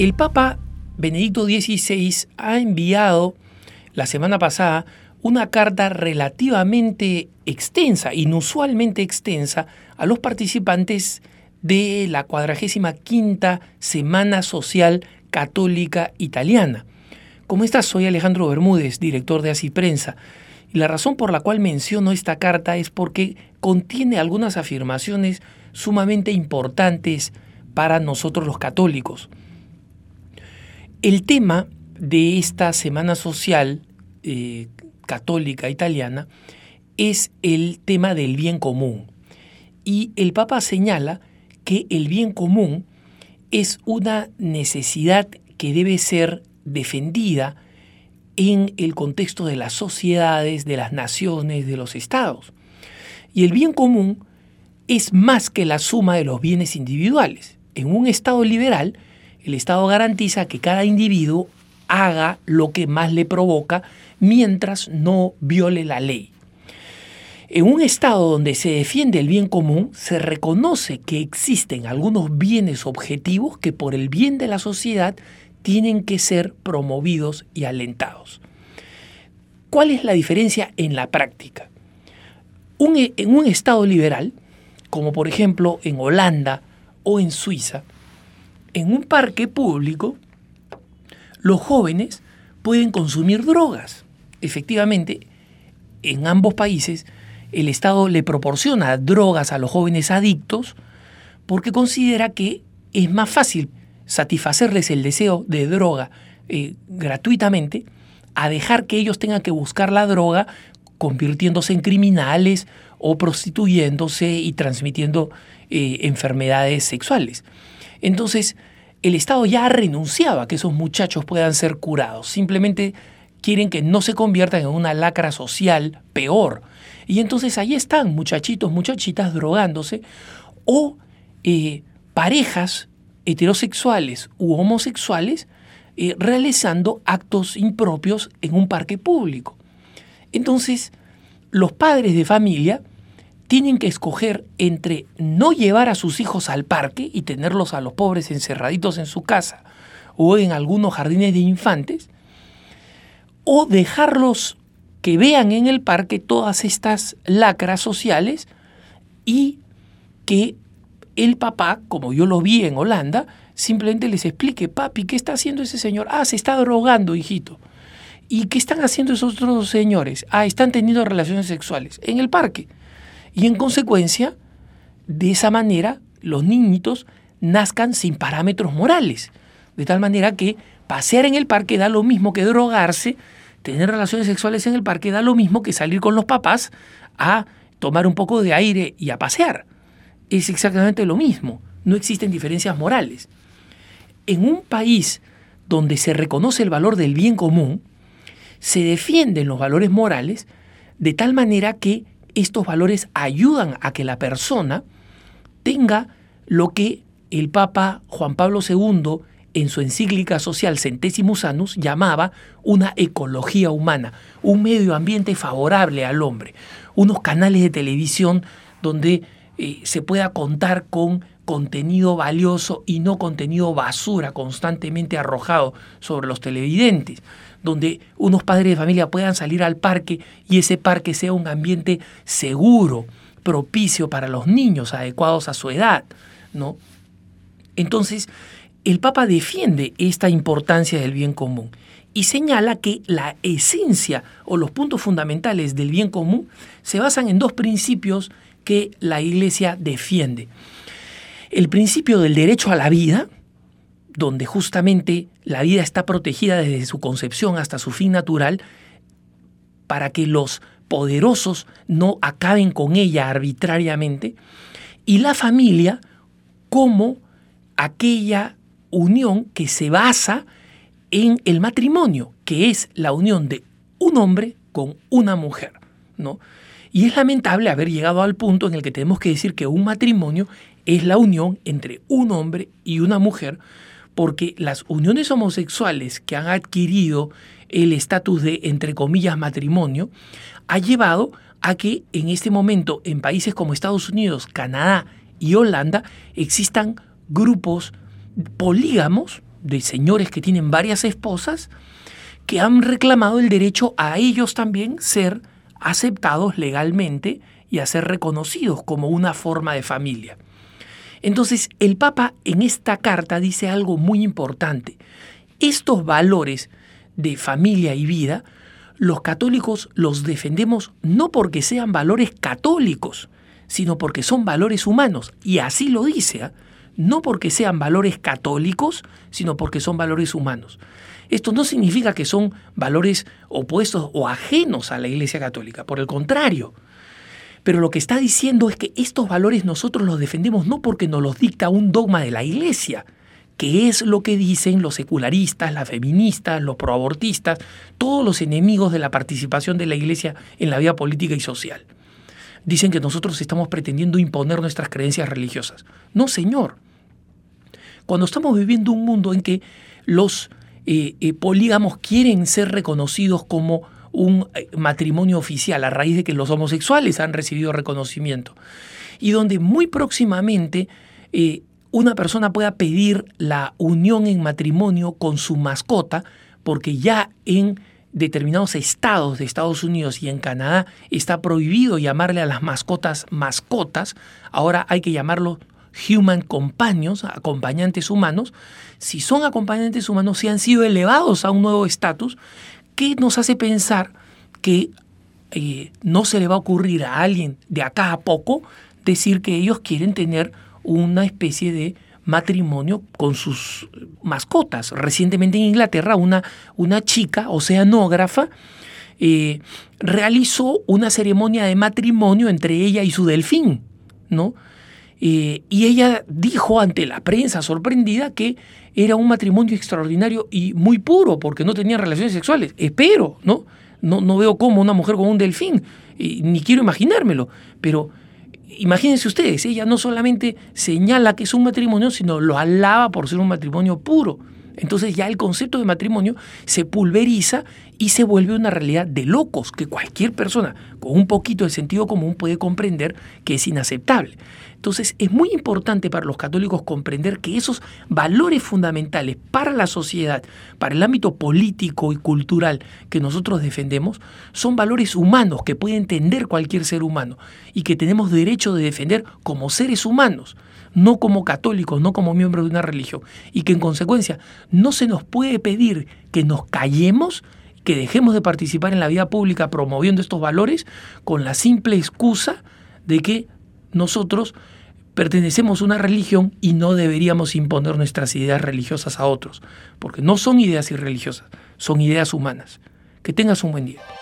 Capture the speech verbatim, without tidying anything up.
El Papa Benedicto dieciséis ha enviado la semana pasada una carta relativamente extensa, inusualmente extensa, a los participantes de la cuadragésima quinta Semana Social Católica Italiana. ¿Cómo estás? Soy Alejandro Bermúdez, director de Así Prensa. Y la razón por la cual menciono esta carta es porque contiene algunas afirmaciones sumamente importantes para nosotros los católicos. El tema de esta Semana Social eh, Católica Italiana es el tema del bien común. Y el Papa señala que el bien común es una necesidad que debe ser defendida en el contexto de las sociedades, de las naciones, de los estados. Y el bien común es más que la suma de los bienes individuales. En un estado liberal, el Estado garantiza que cada individuo haga lo que más le provoca mientras no viole la ley. En un Estado donde se defiende el bien común, se reconoce que existen algunos bienes objetivos que por el bien de la sociedad tienen que ser promovidos y alentados. ¿Cuál es la diferencia en la práctica? Un, en un Estado liberal, como por ejemplo en Holanda o en Suiza, en un parque público, los jóvenes pueden consumir drogas. Efectivamente, en ambos países, el Estado le proporciona drogas a los jóvenes adictos porque considera que es más fácil satisfacerles el deseo de droga eh, gratuitamente a dejar que ellos tengan que buscar la droga convirtiéndose en criminales o prostituyéndose y transmitiendo eh, enfermedades sexuales. Entonces, el Estado ya ha renunciado a que esos muchachos puedan ser curados. Simplemente quieren que no se conviertan en una lacra social peor. Y entonces ahí están muchachitos, muchachitas drogándose o eh, parejas heterosexuales u homosexuales eh, realizando actos impropios en un parque público. Entonces, los padres de familia tienen que escoger entre no llevar a sus hijos al parque y tenerlos a los pobres encerraditos en su casa o en algunos jardines de infantes, o dejarlos que vean en el parque todas estas lacras sociales y que el papá, como yo lo vi en Holanda, simplemente les explique: papi, ¿qué está haciendo ese señor? Ah, se está drogando, hijito. ¿Y qué están haciendo esos otros señores? Ah, están teniendo relaciones sexuales en el parque. Y en consecuencia, de esa manera, los niñitos nazcan sin parámetros morales. De tal manera que pasear en el parque da lo mismo que drogarse, tener relaciones sexuales en el parque da lo mismo que salir con los papás a tomar un poco de aire y a pasear. Es exactamente lo mismo. No existen diferencias morales. En un país donde se reconoce el valor del bien común, se defienden los valores morales de tal manera que estos valores ayudan a que la persona tenga lo que el Papa Juan Pablo segundo en su encíclica social Centesimus Annus llamaba una ecología humana, un medio ambiente favorable al hombre, unos canales de televisión donde eh, se pueda contar con contenido valioso y no contenido basura constantemente arrojado sobre los televidentes, donde unos padres de familia puedan salir al parque y ese parque sea un ambiente seguro, propicio para los niños, adecuados a su edad, ¿no? Entonces, el Papa defiende esta importancia del bien común y señala que la esencia o los puntos fundamentales del bien común se basan en dos principios que la Iglesia defiende. El principio del derecho a la vida, donde justamente la vida está protegida desde su concepción hasta su fin natural, para que los poderosos no acaben con ella arbitrariamente, y la familia como aquella unión que se basa en el matrimonio, que es la unión de un hombre con una mujer, ¿no? Y es lamentable haber llegado al punto en el que tenemos que decir que un matrimonio es la unión entre un hombre y una mujer, porque las uniones homosexuales que han adquirido el estatus de, entre comillas, matrimonio, ha llevado a que en este momento en países como Estados Unidos, Canadá y Holanda existan grupos polígamos, de señores que tienen varias esposas que han reclamado el derecho a ellos también ser aceptados legalmente y a ser reconocidos como una forma de familia. Entonces, el Papa en esta carta dice algo muy importante. Estos valores de familia y vida, los católicos los defendemos no porque sean valores católicos, sino porque son valores humanos. Y así lo dice, ¿eh? No porque sean valores católicos, sino porque son valores humanos. Esto no significa que son valores opuestos o ajenos a la Iglesia Católica, por el contrario. Pero lo que está diciendo es que estos valores nosotros los defendemos no porque nos los dicta un dogma de la Iglesia, que es lo que dicen los secularistas, las feministas, los proabortistas, todos los enemigos de la participación de la Iglesia en la vida política y social. Dicen que nosotros estamos pretendiendo imponer nuestras creencias religiosas. No, señor. Cuando estamos viviendo un mundo en que los eh, eh, polígamos quieren ser reconocidos como un matrimonio oficial a raíz de que los homosexuales han recibido reconocimiento y donde muy próximamente eh, una persona pueda pedir la unión en matrimonio con su mascota porque ya en determinados estados de Estados Unidos y en Canadá está prohibido llamarle a las mascotas mascotas, ahora hay que llamarlos human companions, acompañantes humanos. Si son acompañantes humanos, si han sido elevados a un nuevo estatus, ¿qué nos hace pensar que eh, no se le va a ocurrir a alguien de acá a poco decir que ellos quieren tener una especie de matrimonio con sus mascotas? Recientemente en Inglaterra una, una chica oceanógrafa eh, realizó una ceremonia de matrimonio entre ella y su delfín, ¿no? Eh, y ella dijo ante la prensa sorprendida que era un matrimonio extraordinario y muy puro porque no tenían relaciones sexuales. Espero, ¿no? No, no veo cómo una mujer con un delfín, eh, ni quiero imaginármelo, pero imagínense ustedes, ella no solamente señala que es un matrimonio, sino lo alaba por ser un matrimonio puro. Entonces ya el concepto de matrimonio se pulveriza y se vuelve una realidad de locos que cualquier persona con un poquito de sentido común puede comprender que es inaceptable. Entonces es muy importante para los católicos comprender que esos valores fundamentales para la sociedad, para el ámbito político y cultural que nosotros defendemos, son valores humanos que puede entender cualquier ser humano y que tenemos derecho de defender como seres humanos, no como católicos, no como miembros de una religión, y que en consecuencia no se nos puede pedir que nos callemos, que dejemos de participar en la vida pública promoviendo estos valores con la simple excusa de que nosotros pertenecemos a una religión y no deberíamos imponer nuestras ideas religiosas a otros, porque no son ideas irreligiosas, son ideas humanas. Que tengas un buen día.